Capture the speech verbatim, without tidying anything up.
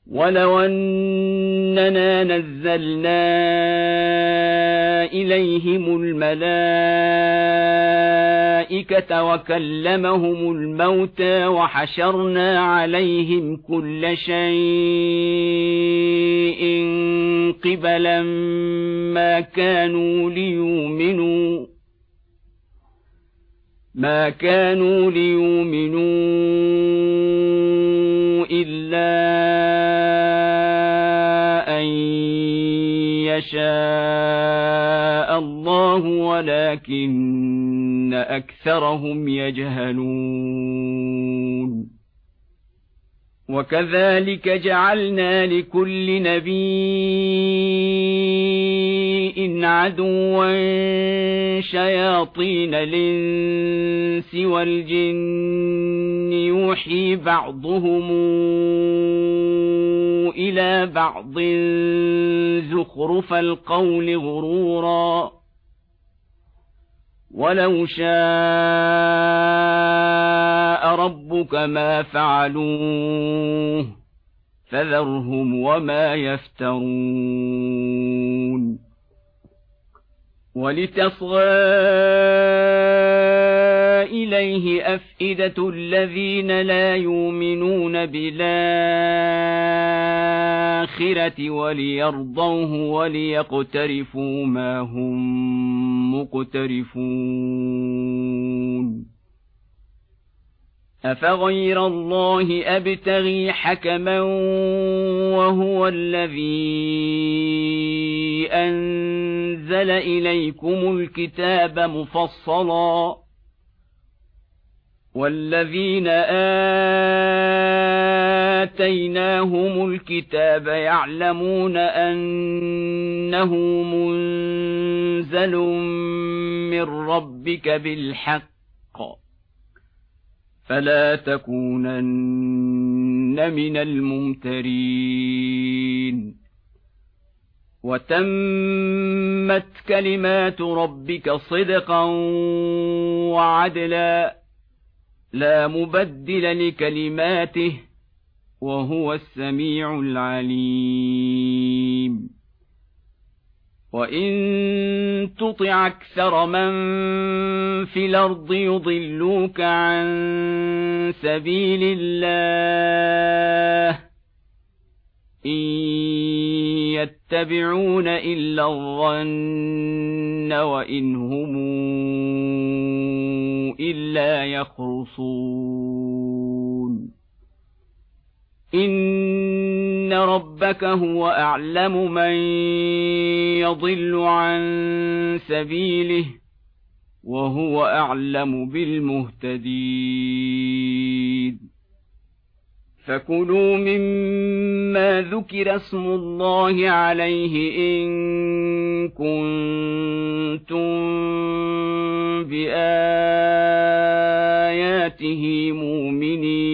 ولو أننا نزلنا إليهم الملائكة وكلمهم الموتى وحشرنا عليهم كل شيء قبلا ما كانوا ليؤمنوا ما كانوا ليؤمنوا إلا أن يشاء الله ولكن أكثرهم يجهلون وكذلك جعلنا لكل نبي عدوا شياطين الإنس والجن يوحي بعضهم إلى بعض زخرف القول غرورا ولو شاء ربك ما فعلوه فذرهم وما يفترون ولتصغى إليه أفئدة الذين لا يؤمنون بالآخرة وليرضوه وليقترفوا ما هم مقترفون أفغير الله أبتغي حكما وهو الذي أنزل إليكم الكتاب مفصلا والذين آتيناهم الكتاب يعلمون أنه منزل من ربك بالحق فلا تكونن من الممترين وتمت كلمات ربك صدقا وعدلا لا مبدل لكلماته وهو السميع العليم وإن تطع أكثر من في الأرض يضلوك عن سبيل الله إن يتبعون إلا الظن وإن هم إلا يخرصون إن ربك هو أعلم من يضل عن سبيله وهو أعلم بالمهتدين فكلوا مما ذكر اسم الله عليه إن كنتم بآياته مؤمنين